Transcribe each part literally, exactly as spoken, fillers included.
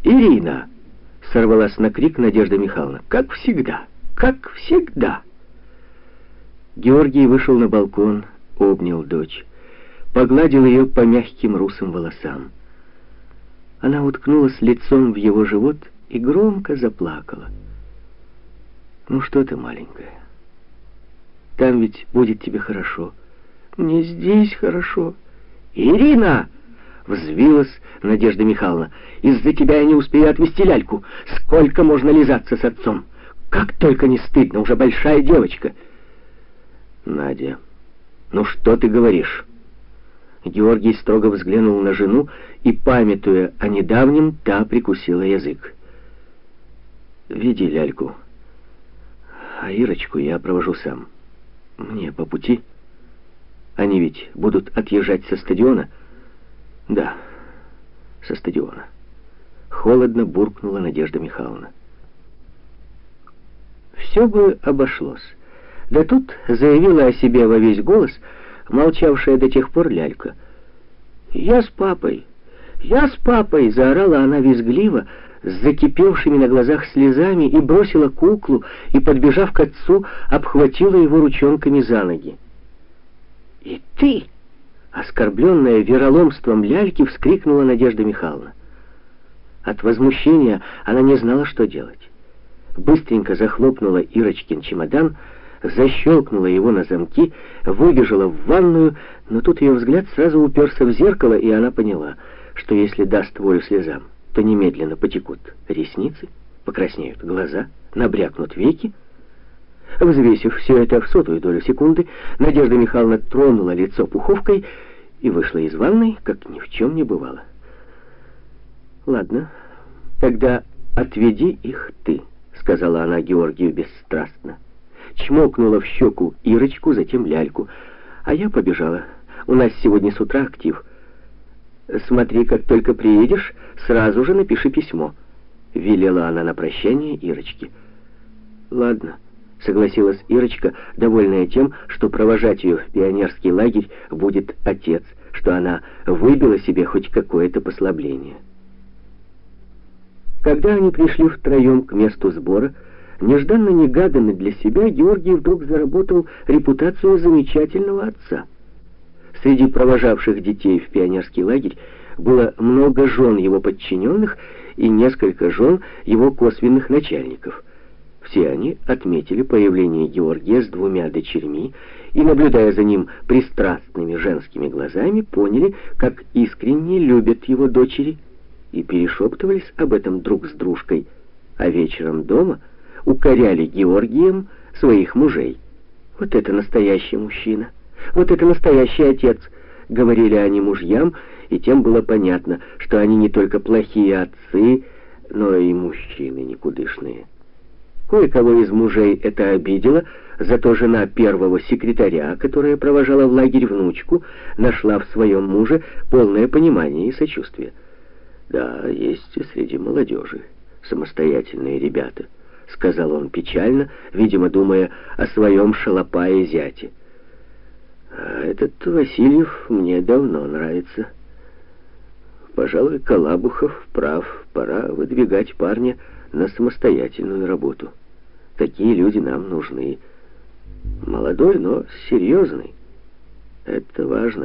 «Ирина!» — сорвалась на крик Надежда Михайловна. «Как всегда! Как всегда!» Георгий вышел на балкон, обнял дочь, погладил ее по мягким русым волосам. Она уткнулась лицом в его живот и громко заплакала. «Ну что ты, маленькая? Там ведь будет тебе хорошо. Мне здесь хорошо». «Ирина!» — взвилась Надежда Михайловна. «Из-за тебя я не успею отвезти ляльку. Сколько можно лизаться с отцом? Как только не стыдно, уже большая девочка». «Надя, ну что ты говоришь?» Георгий строго взглянул на жену и, памятуя о недавнем, та прикусила язык. «Веди ляльку, а Ирочку я провожу сам. Мне по пути. Они ведь будут отъезжать со стадиона?» «Да, со стадиона», — холодно буркнула Надежда Михайловна. Все бы обошлось. Да тут заявила о себе во весь голос молчавшая до тех пор лялька. «Я с папой! Я с папой!» — заорала она визгливо, с закипевшими на глазах слезами, и бросила куклу, и, подбежав к отцу, обхватила его ручонками за ноги. «И ты!» — оскорбленная вероломством ляльки, вскрикнула Надежда Михайловна. От возмущения она не знала, что делать. Быстренько захлопнула Ирочкин чемодан, защелкнула его на замки, выбежала в ванную, но тут ее взгляд сразу уперся в зеркало, и она поняла, что если даст волю слезам, то немедленно потекут ресницы, покраснеют глаза, набрякнут веки. Взвесив все это в сотую долю секунды, Надежда Михайловна тронула лицо пуховкой и вышла из ванной, как ни в чем не бывало. «Ладно, тогда отведи их ты», — сказала она Георгию бесстрастно. Чмокнула в щеку Ирочку, затем ляльку. «А я побежала. У нас сегодня с утра актив. Смотри, как только приедешь, сразу же напиши письмо», — велела она на прощание Ирочке. «Ладно», — согласилась Ирочка, довольная тем, что провожать ее в пионерский лагерь будет отец, что она выбила себе хоть какое-то послабление. Когда они пришли втроем к месту сбора, нежданно-негаданно для себя Георгий вдруг заработал репутацию замечательного отца. Среди провожавших детей в пионерский лагерь было много жен его подчиненных и несколько жен его косвенных начальников. Все они отметили появление Георгия с двумя дочерьми и, наблюдая за ним пристрастными женскими глазами, поняли, как искренне любят его дочери, и перешептывались об этом друг с дружкой, а вечером дома укоряли Георгием своих мужей. «Вот это настоящий мужчина! Вот это настоящий отец!» — говорили они мужьям, и тем было понятно, что они не только плохие отцы, но и мужчины никудышные. Кое-кого из мужей это обидело, зато жена первого секретаря, которая провожала в лагерь внучку, нашла в своем муже полное понимание и сочувствие. «Да, есть среди молодежи самостоятельные ребята», — сказал он печально, видимо, думая о своем шалопае зяте. «А этот Васильев мне давно нравится. Пожалуй, Колабухов прав, пора выдвигать парня на самостоятельную работу. Такие люди нам нужны. Молодой, но серьезный. Это важно».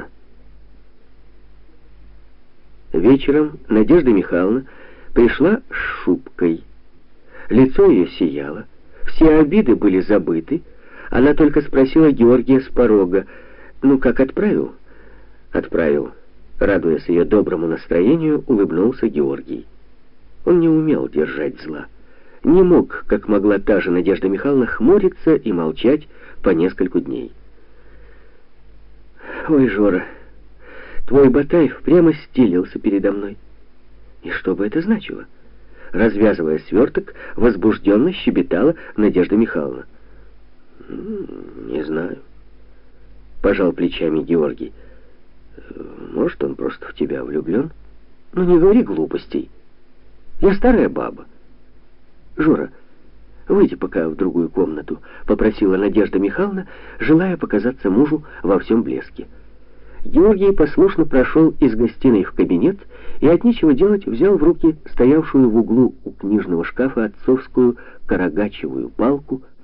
Вечером Надежда Михайловна пришла с шубкой. Лицо ее сияло, все обиды были забыты. Она только спросила Георгия с порога: «Ну, как отправил?» «Отправил». Радуясь ее доброму настроению, улыбнулся Георгий. Он не умел держать зла. Не мог, как могла та же Надежда Михайловна, хмуриться и молчать по нескольку дней. «Ой, Жора, твой Батаев прямо стелился передо мной». «И что бы это значило?» Развязывая сверток, возбужденно щебетала Надежда Михайловна. «Не знаю», — пожал плечами Георгий. «Может, он просто в тебя влюблен? Ну, не говори глупостей. Я старая баба». «Жора, выйди пока в другую комнату», — попросила Надежда Михайловна, желая показаться мужу во всем блеске. Георгий послушно прошел из гостиной в кабинет и от нечего делать взял в руки стоявшую в углу у книжного шкафа отцовскую карагачевую палку,